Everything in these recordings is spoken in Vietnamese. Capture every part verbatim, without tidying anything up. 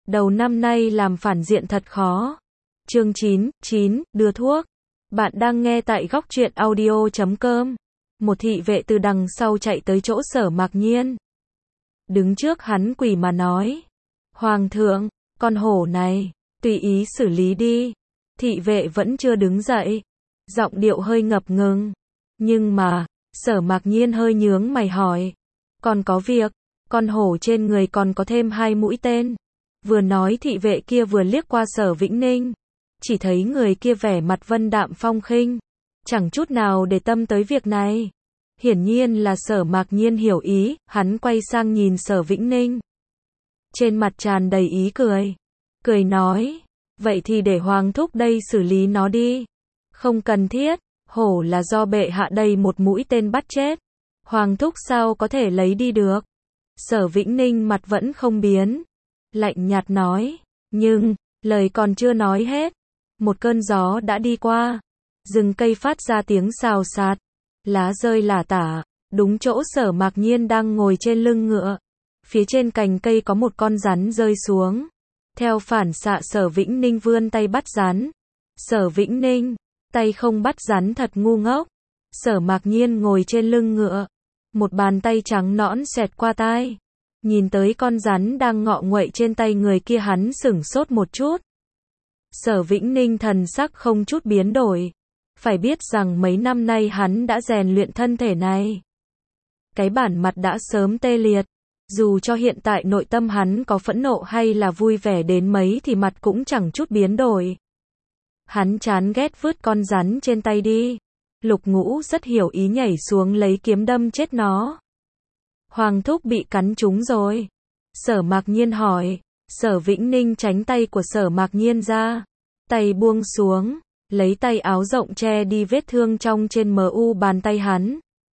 Đầu năm nay làm phản diện thật khó. Chương chín, chín, đưa thuốc. Bạn đang nghe tại góc truyện audio chấm com. Một thị vệ từ đằng sau chạy tới chỗ Sở Mạc Nhiên. Đứng trước hắn quỳ mà nói. Hoàng thượng, con hổ này, tùy ý xử lý đi. Thị vệ vẫn chưa đứng dậy. Giọng điệu hơi ngập ngừng. Nhưng mà, Sở Mạc Nhiên hơi nhướng mày hỏi. Còn có việc, con hổ trên người còn có thêm hai mũi tên. Vừa nói thị vệ kia vừa liếc qua Sở Vĩnh Ninh. Chỉ thấy người kia vẻ mặt vân đạm phong khinh. Chẳng chút nào để tâm tới việc này. Hiển nhiên là Sở Mạc Nhiên hiểu ý, hắn quay sang nhìn Sở Vĩnh Ninh. Trên mặt tràn đầy ý cười. Cười nói, vậy thì để Hoàng thúc đây xử lý nó đi. Không cần thiết, hổ là do bệ hạ đây một mũi tên bắt chết. Hoàng thúc sao có thể lấy đi được. Sở Vĩnh Ninh mặt vẫn không biến. Lạnh nhạt nói, nhưng, lời còn chưa nói hết. Một cơn gió đã đi qua. Rừng cây phát ra tiếng xào xạc. Lá rơi lả tả. Đúng chỗ Sở Mạc Nhiên đang ngồi trên lưng ngựa. Phía trên cành cây có một con rắn rơi xuống. Theo phản xạ Sở Vĩnh Ninh vươn tay bắt rắn. Sở Vĩnh Ninh, tay không bắt rắn thật ngu ngốc. Sở Mạc Nhiên ngồi trên lưng ngựa. Một bàn tay trắng nõn xẹt qua tai. Nhìn tới con rắn đang ngọ nguậy trên tay người kia, hắn sửng sốt một chút. Sở Vĩnh Ninh thần sắc không chút biến đổi. Phải biết rằng mấy năm nay hắn đã rèn luyện thân thể này. Cái bản mặt đã sớm tê liệt. Dù cho hiện tại nội tâm hắn có phẫn nộ hay là vui vẻ đến mấy thì mặt cũng chẳng chút biến đổi. Hắn chán ghét vứt con rắn trên tay đi. Lục Ngũ rất hiểu ý nhảy xuống lấy kiếm đâm chết nó. Hoàng thúc bị cắn trúng rồi. Sở Mạc Nhiên hỏi. Sở Vĩnh Ninh tránh tay của Sở Mạc Nhiên ra. Tay buông xuống. Lấy tay áo rộng che đi vết thương trong trên mờ u bàn tay hắn.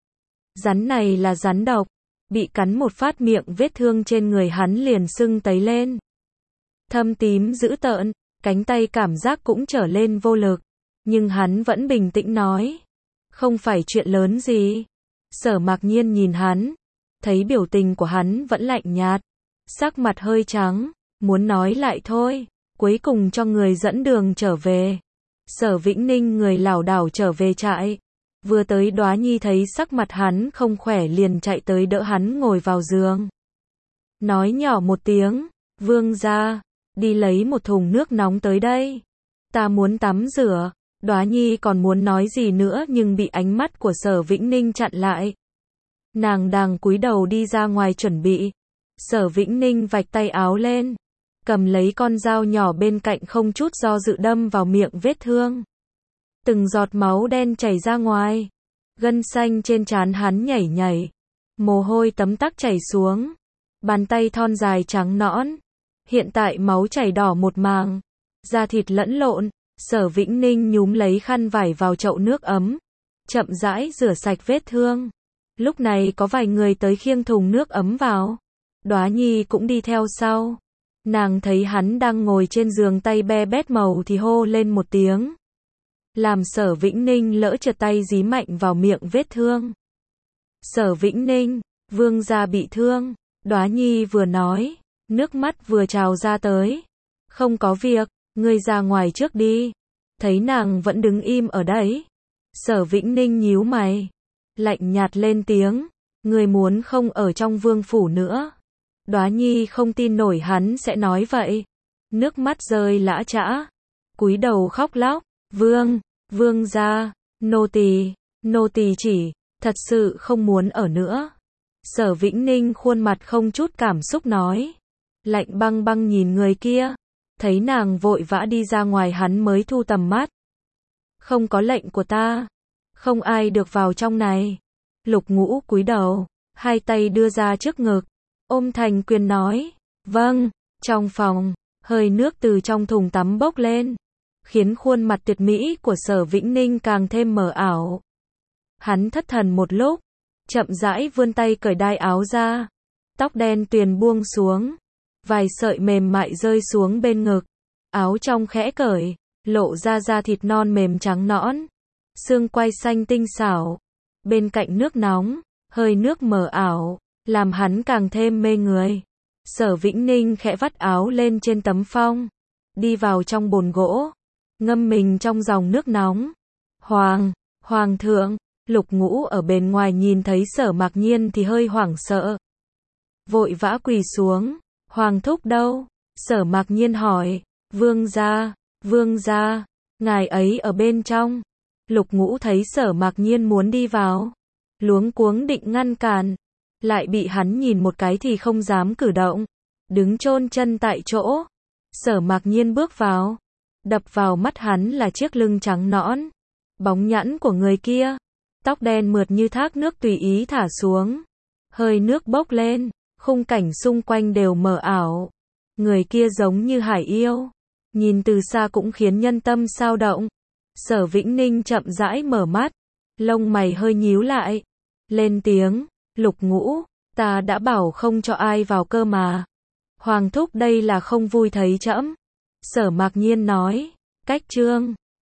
Rắn này là rắn độc. Bị cắn một phát miệng vết thương trên người hắn liền sưng tấy lên. Thâm tím dữ tợn. Cánh tay cảm giác cũng trở lên vô lực. Nhưng hắn vẫn bình tĩnh nói. Không phải chuyện lớn gì. Sở Mạc Nhiên nhìn hắn. Thấy biểu tình của hắn vẫn lạnh nhạt. Sắc mặt hơi trắng. Muốn nói lại thôi. Cuối cùng cho người dẫn đường trở về. Sở Vĩnh Ninh người lảo đảo trở về trại. Vừa tới Đóa Nhi thấy sắc mặt hắn không khỏe liền chạy tới đỡ hắn ngồi vào giường. Nói nhỏ một tiếng. Vương gia, đi lấy một thùng nước nóng tới đây. Ta muốn tắm rửa. Đóa Nhi còn muốn nói gì nữa nhưng bị ánh mắt của Sở Vĩnh Ninh chặn lại. Nàng đang cúi đầu đi ra ngoài chuẩn bị. Sở Vĩnh Ninh vạch tay áo lên. Cầm lấy con dao nhỏ bên cạnh không chút do dự đâm vào miệng vết thương. Từng giọt máu đen chảy ra ngoài. Gân xanh trên trán hắn nhảy nhảy. Mồ hôi tấm tắc chảy xuống. Bàn tay thon dài trắng nõn. Hiện tại máu chảy đỏ một màng. Da thịt lẫn lộn. Sở Vĩnh Ninh nhúm lấy khăn vải vào chậu nước ấm. Chậm rãi rửa sạch vết thương. Lúc này có vài người tới khiêng thùng nước ấm vào. Đóa Nhi cũng đi theo sau. Nàng thấy hắn đang ngồi trên giường tay be bét màu thì hô lên một tiếng. Làm Sở Vĩnh Ninh lỡ trượt tay dí mạnh vào miệng vết thương. Sở Vĩnh Ninh, vương gia bị thương. Đóa Nhi vừa nói, nước mắt vừa trào ra tới. Không có việc, ngươi ra ngoài trước đi. Thấy nàng vẫn đứng im ở đấy. Sở Vĩnh Ninh nhíu mày. Lạnh nhạt lên tiếng. Ngươi muốn không ở trong vương phủ nữa. Đóa Nhi không tin nổi hắn sẽ nói vậy. Nước mắt rơi lã chã. Cúi đầu khóc lóc. Vương, vương gia, nô tỳ, nô tỳ chỉ, thật sự không muốn ở nữa. Sở Vĩnh Ninh khuôn mặt không chút cảm xúc nói. Lạnh băng băng nhìn người kia. Thấy nàng vội vã đi ra ngoài hắn mới thu tầm mắt. Không có lệnh của ta. Không ai được vào trong này. Lục Ngũ cúi đầu. Hai tay đưa ra trước ngực. Ôm thành quyền nói. Vâng. Trong phòng. Hơi nước từ trong thùng tắm bốc lên. Khiến khuôn mặt tuyệt mỹ của Sở Vĩnh Ninh càng thêm mờ ảo. Hắn thất thần một lúc. Chậm rãi vươn tay cởi đai áo ra. Tóc đen tuyền buông xuống. Vài sợi mềm mại rơi xuống bên ngực. Áo trong khẽ cởi. Lộ ra da thịt non mềm trắng nõn. Xương quai xanh tinh xảo. Bên cạnh nước nóng. Hơi nước mờ ảo. Làm hắn càng thêm mê người. Sở Vĩnh Ninh khẽ vắt áo lên trên tấm phong, đi vào trong bồn gỗ, ngâm mình trong dòng nước nóng. Hoàng, Hoàng thượng, Lục Ngũ ở bên ngoài nhìn thấy Sở Mạc Nhiên thì hơi hoảng sợ. Vội vã quỳ xuống, Hoàng thúc đâu? Sở Mạc Nhiên hỏi. Vương gia, vương gia, ngài ấy ở bên trong. Lục Ngũ thấy Sở Mạc Nhiên muốn đi vào, luống cuống định ngăn cản, lại bị hắn nhìn một cái thì không dám cử động, đứng chôn chân tại chỗ. Sở Mạc Nhiên bước vào, đập vào mắt hắn là chiếc lưng trắng nõn, bóng nhẵn của người kia, tóc đen mượt như thác nước tùy ý thả xuống, hơi nước bốc lên, khung cảnh xung quanh đều mờ ảo. Người kia giống như hải yêu, nhìn từ xa cũng khiến nhân tâm xao động. Sở Vĩnh Ninh chậm rãi mở mắt, lông mày hơi nhíu lại, lên tiếng, Lục Ngũ, ta đã bảo không cho ai vào cơ mà. Hoàng thúc đây là không vui thấy trẫm. Sở Mạc Nhiên nói, cách trương.